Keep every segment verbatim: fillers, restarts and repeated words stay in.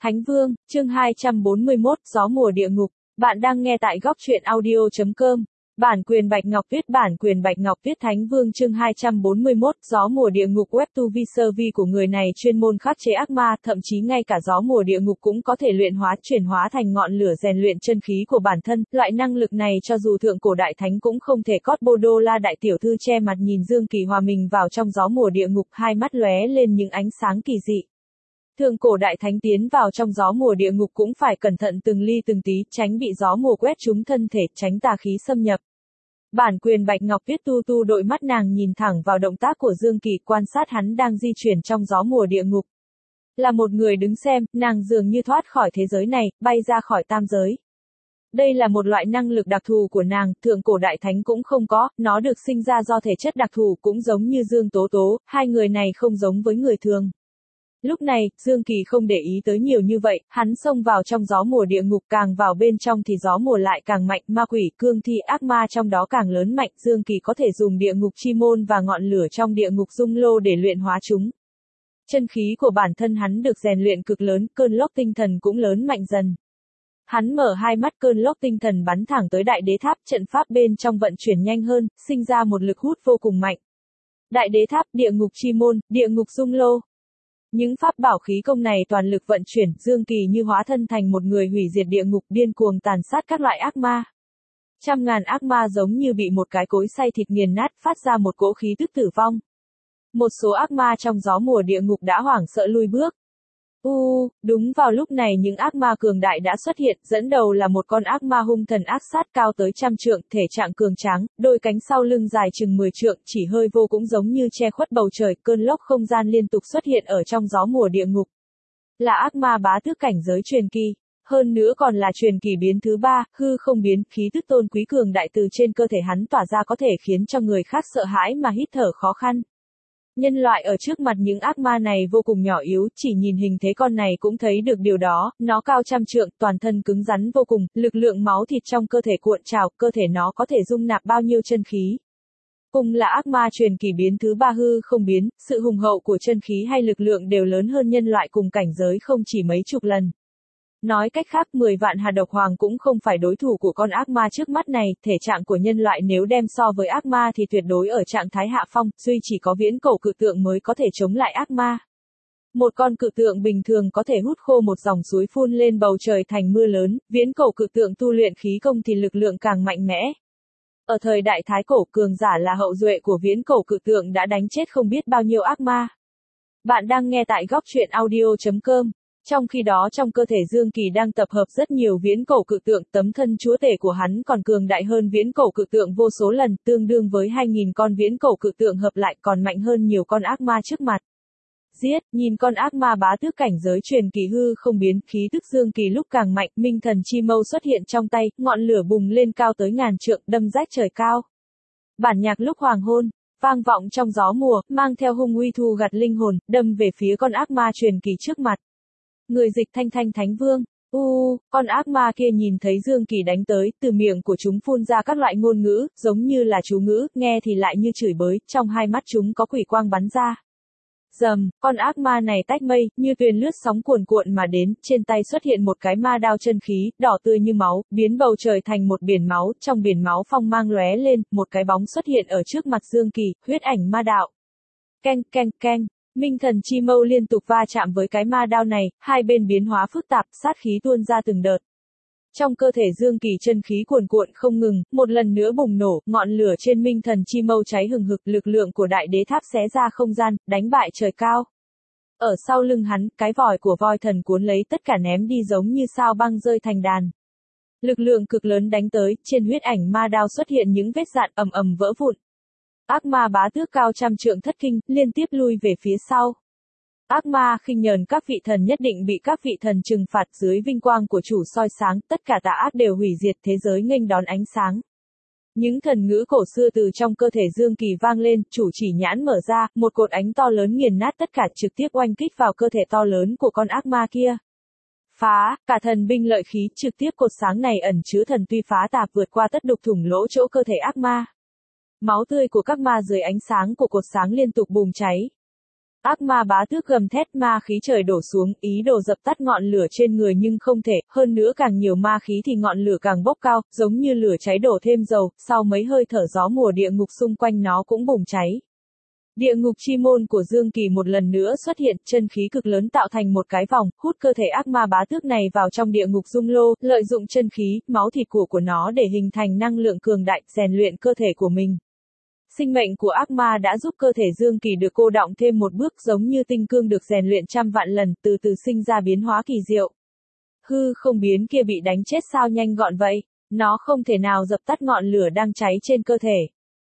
Thánh Vương, chương hai trăm bốn mươi mốt, Gió mùa địa ngục. Bạn đang nghe tại góc truyện audio chấm com. Bản quyền Bạch Ngọc viết bản quyền Bạch Ngọc viết Thánh Vương chương hai trăm bốn mươi mốt, Gió mùa địa ngục. Web tu vi sơ vi của người này chuyên môn khắc chế ác ma, thậm chí ngay cả gió mùa địa ngục cũng có thể luyện hóa, chuyển hóa thành ngọn lửa rèn luyện chân khí của bản thân. Loại năng lực này cho dù thượng cổ đại thánh cũng không thể cót. Bô Đô La đại tiểu thư che mặt nhìn Dương Kỳ hòa mình vào trong gió mùa địa ngục, hai mắt lóe lên những ánh sáng kỳ dị. Thượng cổ đại thánh tiến vào trong gió mùa địa ngục cũng phải cẩn thận từng ly từng tí, tránh bị gió mùa quét trúng thân thể, tránh tà khí xâm nhập. Bản quyền Bạch Ngọc viết tu tu đội mắt nàng nhìn thẳng vào động tác của Dương Kỳ, quan sát hắn đang di chuyển trong gió mùa địa ngục. Là một người đứng xem, nàng dường như thoát khỏi thế giới này, bay ra khỏi tam giới. Đây là một loại năng lực đặc thù của nàng, thượng cổ đại thánh cũng không có, nó được sinh ra do thể chất đặc thù, cũng giống như Dương Tố Tố, hai người này không giống với người thường. Lúc này, Dương Kỳ không để ý tới nhiều như vậy, hắn xông vào trong gió mùa địa ngục, càng vào bên trong thì gió mùa lại càng mạnh, ma quỷ, cương thi, ác ma trong đó càng lớn mạnh. Dương Kỳ có thể dùng địa ngục chi môn và ngọn lửa trong địa ngục dung lô để luyện hóa chúng. Chân khí của bản thân hắn được rèn luyện cực lớn, cơn lốc tinh thần cũng lớn mạnh dần. Hắn mở hai mắt, cơn lốc tinh thần bắn thẳng tới đại đế tháp, trận pháp bên trong vận chuyển nhanh hơn, sinh ra một lực hút vô cùng mạnh. Đại đế tháp, địa ngục chi môn, địa ngục dung lô. Những pháp bảo khí công này toàn lực vận chuyển, Dương Kỳ như hóa thân thành một người hủy diệt địa ngục, điên cuồng tàn sát các loại ác ma. Trăm ngàn ác ma giống như bị một cái cối xay thịt nghiền nát, phát ra một cỗ khí tức tử vong. Một số ác ma trong gió mùa địa ngục đã hoảng sợ lui bước. U, uh, đúng vào lúc này những ác ma cường đại đã xuất hiện, dẫn đầu là một con ác ma hung thần ác sát cao tới trăm trượng, thể trạng cường tráng, đôi cánh sau lưng dài chừng mười trượng, chỉ hơi vô cũng giống như che khuất bầu trời, cơn lốc không gian liên tục xuất hiện ở trong gió mùa địa ngục. Là ác ma bá tước cảnh giới truyền kỳ, hơn nữa còn là truyền kỳ biến thứ ba, hư không biến, khí tức tôn quý cường đại từ trên cơ thể hắn tỏa ra có thể khiến cho người khác sợ hãi mà hít thở khó khăn. Nhân loại ở trước mặt những ác ma này vô cùng nhỏ yếu, chỉ nhìn hình thế con này cũng thấy được điều đó, nó cao trăm trượng, toàn thân cứng rắn vô cùng, lực lượng máu thịt trong cơ thể cuộn trào, cơ thể nó có thể dung nạp bao nhiêu chân khí. Cùng là ác ma truyền kỳ biến thứ ba hư không biến, sự hùng hậu của chân khí hay lực lượng đều lớn hơn nhân loại cùng cảnh giới không chỉ mấy chục lần. Nói cách khác, mười vạn Hà Độc Hoàng cũng không phải đối thủ của con ác ma trước mắt này, thể trạng của nhân loại nếu đem so với ác ma thì tuyệt đối ở trạng thái hạ phong, duy chỉ có viễn cổ cự tượng mới có thể chống lại ác ma. Một con cự tượng bình thường có thể hút khô một dòng suối phun lên bầu trời thành mưa lớn, viễn cổ cự tượng tu luyện khí công thì lực lượng càng mạnh mẽ. Ở thời đại Thái Cổ, cường giả là hậu duệ của viễn cổ cự tượng đã đánh chết không biết bao nhiêu ác ma. Bạn đang nghe tại góc truyện audio chấm com. Trong khi đó trong cơ thể Dương Kỳ đang tập hợp rất nhiều viễn cổ cự tượng, tấm thân chúa tể của hắn còn cường đại hơn viễn cổ cự tượng vô số lần, tương đương với hai nghìn con viễn cổ cự tượng hợp lại, còn mạnh hơn nhiều con ác ma trước mặt. Giết, nhìn con ác ma bá tước cảnh giới truyền kỳ hư không biến, khí tức Dương Kỳ lúc càng mạnh, minh thần chi mâu xuất hiện trong tay, ngọn lửa bùng lên cao tới ngàn trượng, đâm rách trời cao. Bản nhạc lúc hoàng hôn vang vọng trong gió mùa, mang theo hung uy thu gặt linh hồn, đâm về phía con ác ma truyền kỳ trước mặt. Người dịch Thanh Thanh Thánh Vương. U, uh, con ác ma kia nhìn thấy Dương Kỳ đánh tới, từ miệng của chúng phun ra các loại ngôn ngữ, giống như là chú ngữ, nghe thì lại như chửi bới, trong hai mắt chúng có quỷ quang bắn ra. Dầm, con ác ma này tách mây, như tuyền lướt sóng cuồn cuộn mà đến, trên tay xuất hiện một cái ma đao chân khí, đỏ tươi như máu, biến bầu trời thành một biển máu, trong biển máu phong mang lóe lên, một cái bóng xuất hiện ở trước mặt Dương Kỳ, huyết ảnh ma đạo. Keng keng keng. Minh thần chi mâu liên tục va chạm với cái ma đao này, hai bên biến hóa phức tạp, sát khí tuôn ra từng đợt. Trong cơ thể Dương Kỳ chân khí cuồn cuộn không ngừng, một lần nữa bùng nổ, ngọn lửa trên minh thần chi mâu cháy hừng hực, lực lượng của đại đế tháp xé ra không gian, đánh bại trời cao. Ở sau lưng hắn, cái vòi của voi thần cuốn lấy tất cả ném đi giống như sao băng rơi thành đàn. Lực lượng cực lớn đánh tới, trên huyết ảnh ma đao xuất hiện những vết dạn ầm ầm vỡ vụn. Ác ma bá tước cao trăm trượng thất kinh, liên tiếp lui về phía sau. Ác ma khinh nhờn các vị thần nhất định bị các vị thần trừng phạt, dưới vinh quang của chủ soi sáng, tất cả tà ác đều hủy diệt, thế giới nghênh đón ánh sáng. Những thần ngữ cổ xưa từ trong cơ thể Dương Kỳ vang lên, chủ chỉ nhãn mở ra, một cột ánh to lớn nghiền nát tất cả, trực tiếp oanh kích vào cơ thể to lớn của con ác ma kia. Phá, cả thần binh lợi khí, trực tiếp cột sáng này ẩn chứa thần tuy phá tạp vượt qua tất đục thủng lỗ chỗ cơ thể ác ma. Máu tươi của các ma dưới ánh sáng của cột sáng liên tục bùng cháy. Ác ma bá tước gầm thét, ma khí trời đổ xuống, ý đồ dập tắt ngọn lửa trên người nhưng không thể, hơn nữa càng nhiều ma khí thì ngọn lửa càng bốc cao, giống như lửa cháy đổ thêm dầu, sau mấy hơi thở gió mùa địa ngục xung quanh nó cũng bùng cháy. Địa ngục chi môn của Dương Kỳ một lần nữa xuất hiện, chân khí cực lớn tạo thành một cái vòng, hút cơ thể ác ma bá tước này vào trong địa ngục dung lô, lợi dụng chân khí, máu thịt của của nó để hình thành năng lượng cường đại, rèn luyện cơ thể của mình. Sinh mệnh của ác ma đã giúp cơ thể Dương Kỳ được cô đọng thêm một bước, giống như tinh cương được rèn luyện trăm vạn lần, từ từ sinh ra biến hóa kỳ diệu. Hư không biến kia bị đánh chết sao nhanh gọn vậy? Nó không thể nào dập tắt ngọn lửa đang cháy trên cơ thể.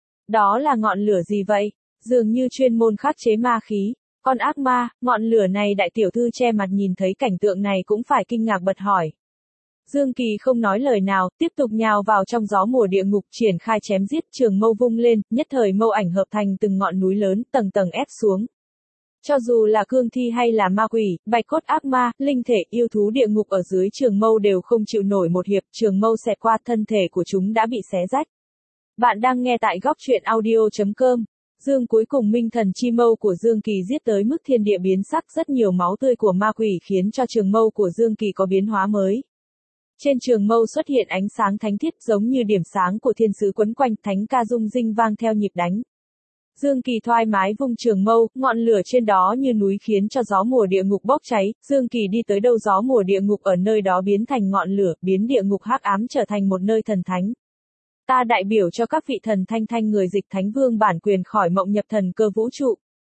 Đó là ngọn lửa gì vậy? Dường như chuyên môn khắc chế ma khí. Con ác ma, ngọn lửa này đại tiểu thư che mặt nhìn thấy cảnh tượng này cũng phải kinh ngạc bật hỏi. Dương Kỳ không nói lời nào, tiếp tục nhào vào trong gió mùa địa ngục, triển khai chém giết, trường mâu vung lên, nhất thời mâu ảnh hợp thành từng ngọn núi lớn, tầng tầng ép xuống. Cho dù là cương thi hay là ma quỷ, bạch cốt ác ma, linh thể, yêu thú địa ngục ở dưới trường mâu đều không chịu nổi một hiệp, trường mâu xẹt qua thân thể của chúng đã bị xé rách. Bạn đang nghe tại góc truyện audio chấm com. Dương cuối cùng minh thần chi mâu của Dương Kỳ giết tới mức thiên địa biến sắc, rất nhiều máu tươi của ma quỷ khiến cho trường mâu của Dương Kỳ có biến hóa mới. Trên trường mâu xuất hiện ánh sáng thánh thiết giống như điểm sáng của thiên sứ quấn quanh, thánh ca rung rinh vang theo nhịp đánh. Dương Kỳ thoải mái vung trường mâu, ngọn lửa trên đó như núi khiến cho gió mùa địa ngục bốc cháy, Dương Kỳ đi tới đâu gió mùa địa ngục ở nơi đó biến thành ngọn lửa, biến địa ngục hắc ám trở thành một nơi thần thánh. Ta đại biểu cho các vị thần thanh thanh người dịch thánh vương bản quyền khỏi mộng nhập thần cơ vũ trụ.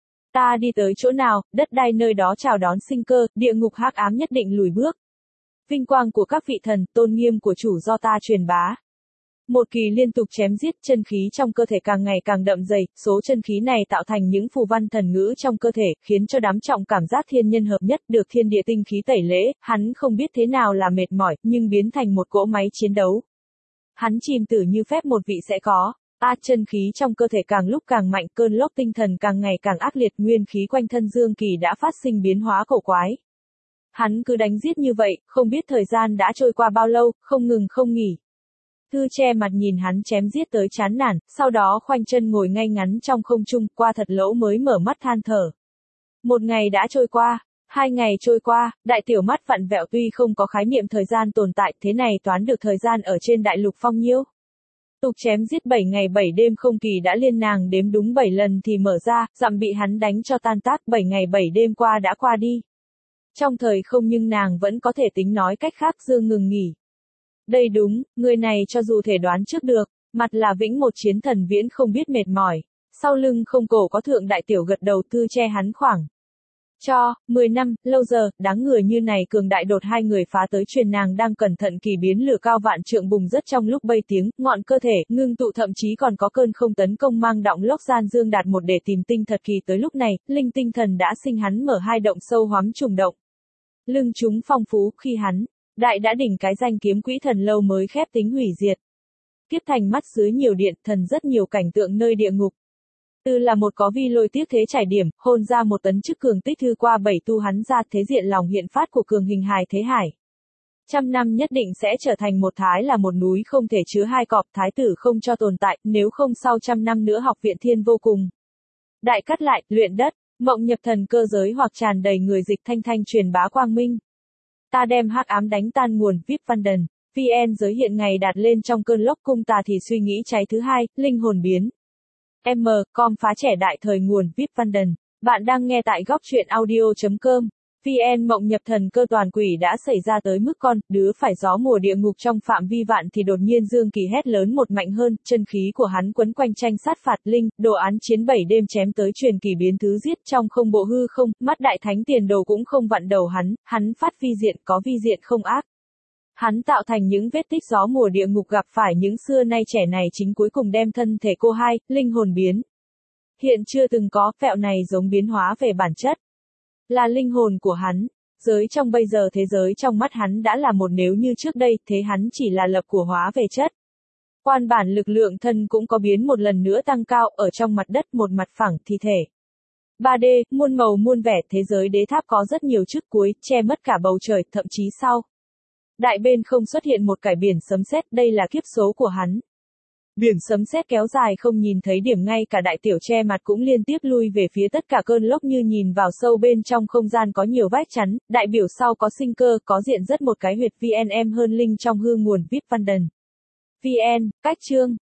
Ta đi tới chỗ nào, đất đai nơi đó chào đón sinh cơ, địa ngục hắc ám nhất định lùi bước. Vinh quang của các vị thần, tôn nghiêm của chủ do ta truyền bá. Một kỳ liên tục chém giết, chân khí trong cơ thể càng ngày càng đậm dày, số chân khí này tạo thành những phù văn thần ngữ trong cơ thể, khiến cho đám trọng cảm giác thiên nhân hợp nhất, được thiên địa tinh khí tẩy lễ, hắn không biết thế nào là mệt mỏi, nhưng biến thành một cỗ máy chiến đấu. Hắn chìm tử như phép một vị sẽ có. A chân khí trong cơ thể càng lúc càng mạnh, cơn lốc tinh thần càng ngày càng ác liệt, nguyên khí quanh thân Dương Kỳ đã phát sinh biến hóa cổ quái. Hắn cứ đánh giết như vậy, không biết thời gian đã trôi qua bao lâu, không ngừng không nghỉ. Thư che mặt nhìn hắn chém giết tới chán nản, sau đó khoanh chân ngồi ngay ngắn trong không trung, qua thật lâu mới mở mắt than thở. Một ngày đã trôi qua, hai ngày trôi qua, đại tiểu mắt vặn vẹo tuy không có khái niệm thời gian tồn tại, thế này toán được thời gian ở trên đại lục phong nhiêu. Tục chém giết bảy ngày bảy đêm không kỳ đã liên nàng đếm đúng bảy lần thì mở ra, dặm bị hắn đánh cho tan tác, bảy ngày bảy đêm qua đã qua đi. Trong thời không nhưng nàng vẫn có thể tính nói cách khác, Dương ngừng nghỉ. Đây đúng, người này cho dù thể đoán trước được, mặt là vĩnh một chiến thần viễn không biết mệt mỏi, sau lưng không cổ có thượng đại tiểu gật đầu, Thư che hắn khoảng. Cho, mười năm, lâu giờ, đáng người như này cường đại đột hai người phá tới truyền nàng đang cẩn thận kỳ biến lửa cao vạn trượng bùng rất trong lúc bay tiếng, ngọn cơ thể, ngưng tụ thậm chí còn có cơn không tấn công mang động lốc gian Dương đạt một để tìm tinh thật kỳ tới lúc này, linh tinh thần đã sinh hắn mở hai động sâu hoắm trùng động. Lưng chúng phong phú, khi hắn, đại đã đỉnh cái danh kiếm quỹ thần lâu mới khép tính hủy diệt. Kiếp thành mắt dưới nhiều điện, thần rất nhiều cảnh tượng nơi địa ngục. Từ là một có vi lôi tiếc thế trải điểm, hôn ra một tấn chức cường tích thư qua bảy tu hắn ra thế diện lòng hiện phát của cường hình hài thế hải. Trăm năm nhất định sẽ trở thành một thái là một núi không thể chứa hai cọp, thái tử không cho tồn tại, nếu không sau trăm năm nữa học viện thiên vô cùng. Đại cắt lại, luyện đất, mộng nhập thần cơ giới hoặc tràn đầy người dịch thanh thanh truyền bá quang minh. Ta đem hắc ám đánh tan nguồn, vê i pê Vanden, vê en giới hiện ngày đạt lên trong cơn lốc cung ta thì suy nghĩ cháy thứ hai, linh hồn biến. M, com phá trẻ đại thời nguồn, vê i pê Vanden. Bạn đang nghe tại góc truyện audio chấm com. vê en mộng nhập thần cơ toàn quỷ đã xảy ra tới mức con, đứa phải gió mùa địa ngục trong phạm vi vạn thì đột nhiên Dương Kỳ hét lớn một mạnh hơn, chân khí của hắn quấn quanh tranh sát phạt linh, đồ án chiến bảy đêm chém tới truyền kỳ biến thứ giết trong không bộ hư không, mắt đại thánh tiền đồ cũng không vặn đầu hắn, hắn phát vi diện có vi diện không ác. Hắn tạo thành những vết tích gió mùa địa ngục gặp phải những xưa nay trẻ này chính cuối cùng đem thân thể cô hai, linh hồn biến. Hiện chưa từng có, vẹo này giống biến hóa về bản chất. Là linh hồn của hắn, giới trong bây giờ thế giới trong mắt hắn đã là một nếu như trước đây, thế hắn chỉ là lập của hóa về chất. Quan bản lực lượng thân cũng có biến một lần nữa tăng cao, ở trong mặt đất một mặt phẳng thi thể. ba D, muôn màu muôn vẻ, thế giới đế tháp có rất nhiều chức cuối, che mất cả bầu trời, thậm chí sau. Đại bên không xuất hiện một cải biển sấm sét, đây là kiếp số của hắn. Biển sấm sét kéo dài không nhìn thấy điểm, ngay cả đại tiểu che mặt cũng liên tiếp lui về phía tất cả cơn lốc, như nhìn vào sâu bên trong không gian có nhiều vách chắn, đại biểu sau có sinh cơ, có diện rất một cái huyệt vê en em hơn linh trong hư nguồn vê i pê Văn Đần. vê en, cách chương.